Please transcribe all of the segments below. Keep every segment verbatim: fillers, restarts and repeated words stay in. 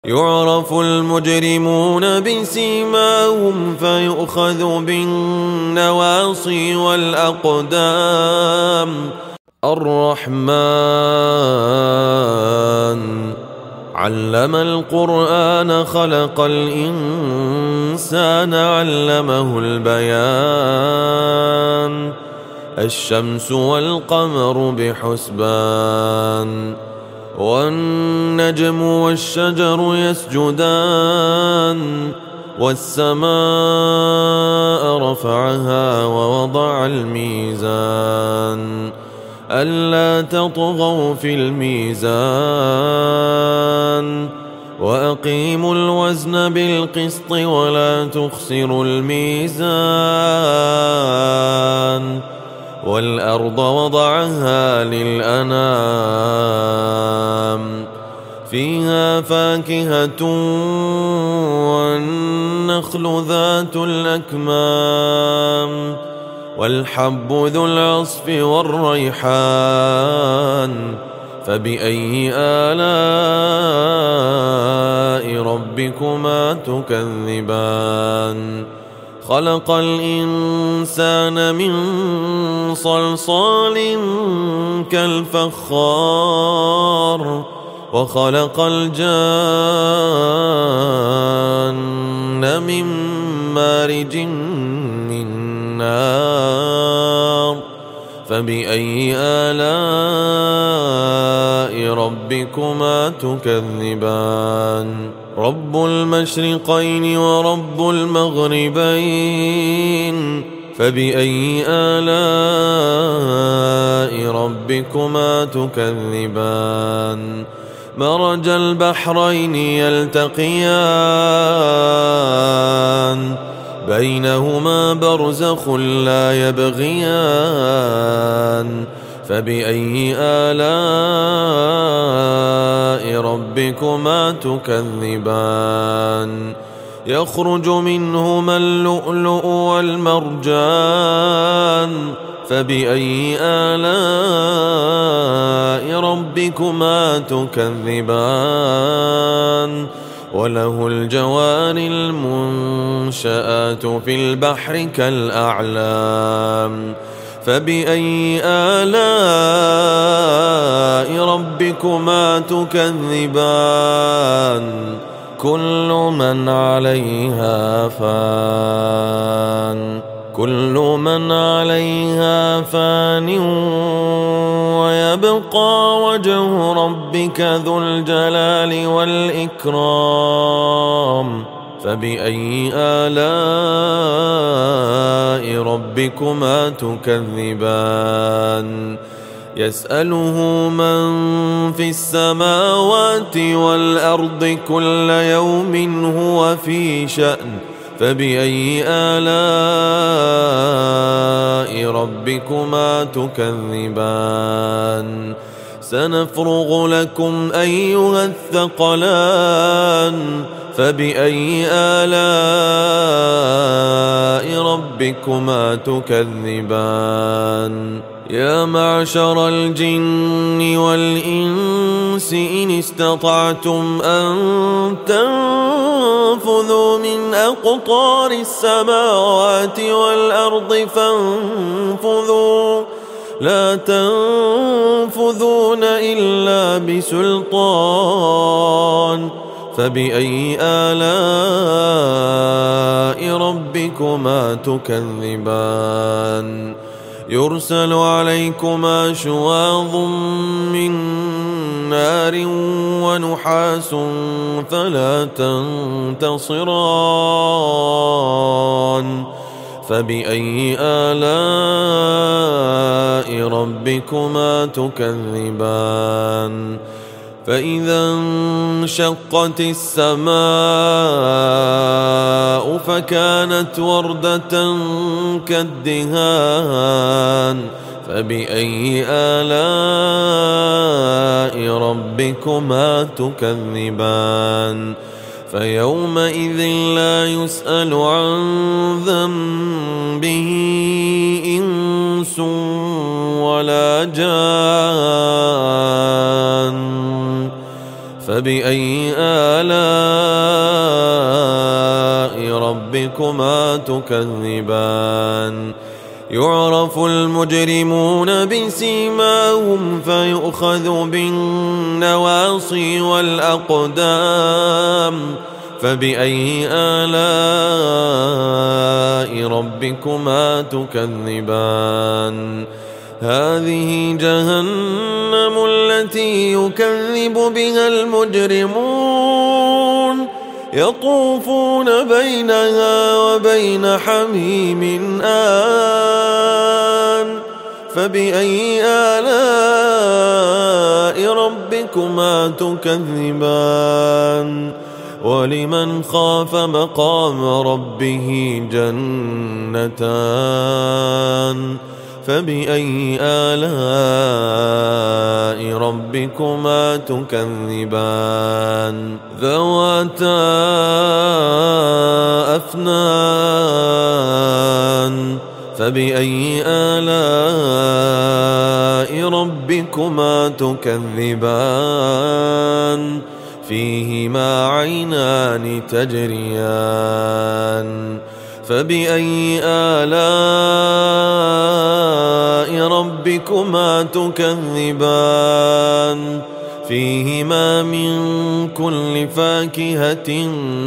يعرف المجرمون بسيماهم فيؤخذ بالنواصي والأقدام. الرحمن علم القرآن خلق الإنسان علمه البيان. الشمس والقمر بحسبان والنجم والشجر يسجدان. والسماء رفعها ووضع الميزان ألا تطغوا في الميزان وأقيموا الوزن بالقسط ولا تخسروا الميزان. والأرض وضعها للأنام فيها فاكهة والنخل ذات الأكمام والحب ذو العصف والريحان. فبأي آلاء ربكما تكذبان؟ خلق الإنسان من صلصال كالفخار وخلق الجان من مارج من نار. فبأي آلاء ربكما تكذبان؟ رب المشرقين ورب المغربين. فبأي آلاء ربكما تكذبان؟ مرج البحرين يلتقيان بينهما برزخ لا يبغيان. فبأي آلاء ربكما تكذبان؟ يخرج منهما اللؤلؤ والمرجان. فبأي آلاء ربكما تكذبان؟ وله الجوار المنشآت في البحر كالأعلام. فبأي آلاء ربكما تكذبان؟ كل من عليها فان كل من عليها فان ويبقى وجه ربك ذو الجلال والإكرام. فبأي آلاء ربكما تكذبان؟ يسأله من في السماوات والأرض كل يوم هو في شأن. فبأي آلاء ربكما تكذبان؟ سنفرغ لكم أيها الثقلان. فبأي آلاء ربكما تكذبان؟ يا معشر الجن والإنس إن استطعتم أن تنفذوا من أقطار السماوات والأرض فانفذوا لا تنفذون إلا بسلطان. فبأي آلاء ربكما تكذبان؟ يرسل عليكما شواظ من نار ونحاس فلا تنتصران. فبأي آلاء ربكما تكذبان؟ فإذا انشقت السماء فكانت وردة كالدهان. فبأي آلاء ربكما تكذبان؟ فيومئذ لا يسأل عن ذنبه إنس ولا جان فبأي آلاء ربكما تكذبان يعرف المجرمون بسيماهم فيؤخذ بالنواصي والأقدام فبأي آلاء ربكما تكذبان هذه جهنم التي يكذب بها المجرمون يطوفون بينها وبين حميم آن فبأي آلاء ربكما تكذبان ولمن خاف مقام ربه جنتان فبأي آلاء ربكما تكذبان ذواتا أفنان فبأي آلاء ربكما تكذبان فيهما عينان تجريان فبأي آلاء ربكما تكذبان فيهما من كل فاكهة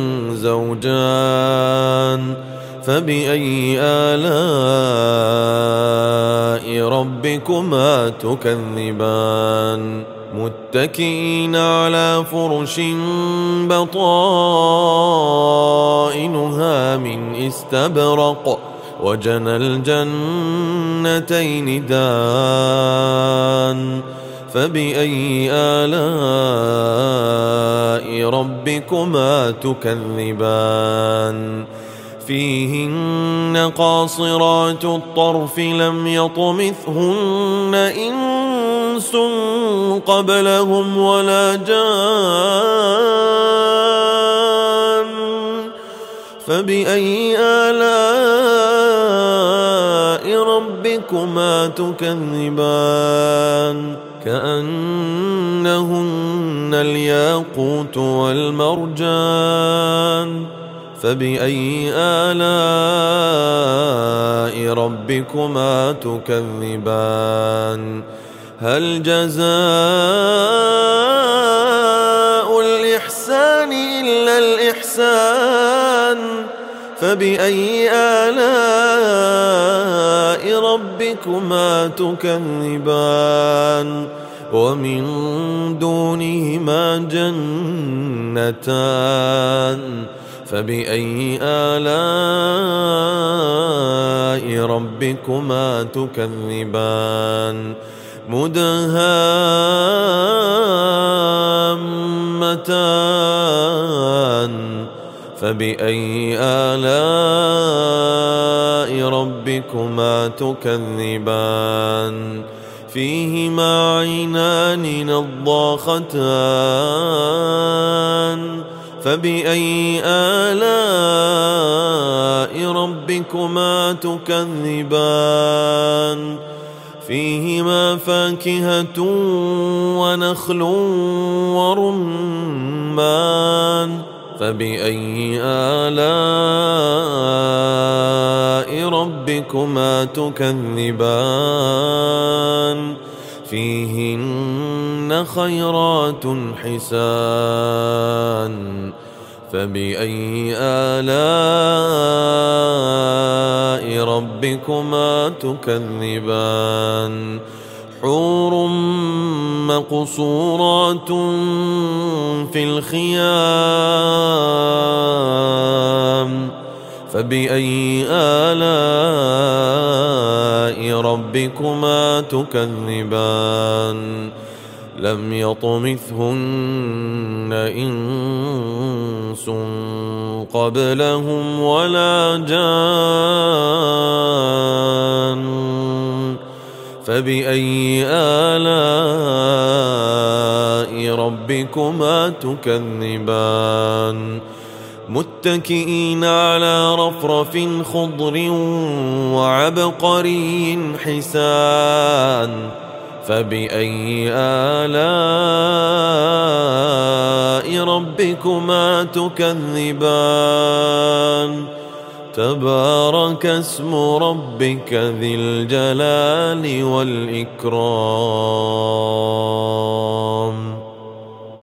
زوجان فبأي آلاء ربكما تكذبان متكئين على فرش بطائنها من استبرق وجنى الجنتين دان فبأي آلاء ربكما تكذبان فيهن قاصرات الطرف لم يطمثهن إنس قبلهم ولا جان فبأي آلاء ربكما تكذبان كأنهن الياقوت والمرجان فبأي آلاء ربكما تكذبان هل جزاء الإحسان إلا الإحسان فبأي آلاء ربكما تكذبان ومن دونهما جنتان فبأي آلاء ربكما تكذبان مدهامتان فبأي آلاء ربكما تكذبان فيهما عينان نضاختان فبأي آلاء ربكما تكذبان فيهما فاكهة ونخل ورمان فبأي آلاء ربكما تكذبان فيهن خيرات حسان فبأي آلاء ربكما تكذبان حور مقصورات في الخيام فبأي آلاء ربكما تكذبان لم يطمثهن إنس قبلهم ولا جان فبأي آلاء ربكما تكذبان متكئين على رفرف خضر وعبقري حسان فبأي آلاء ربكما تكذبان تبارك اسم ربك ذي الجلال والإكرام.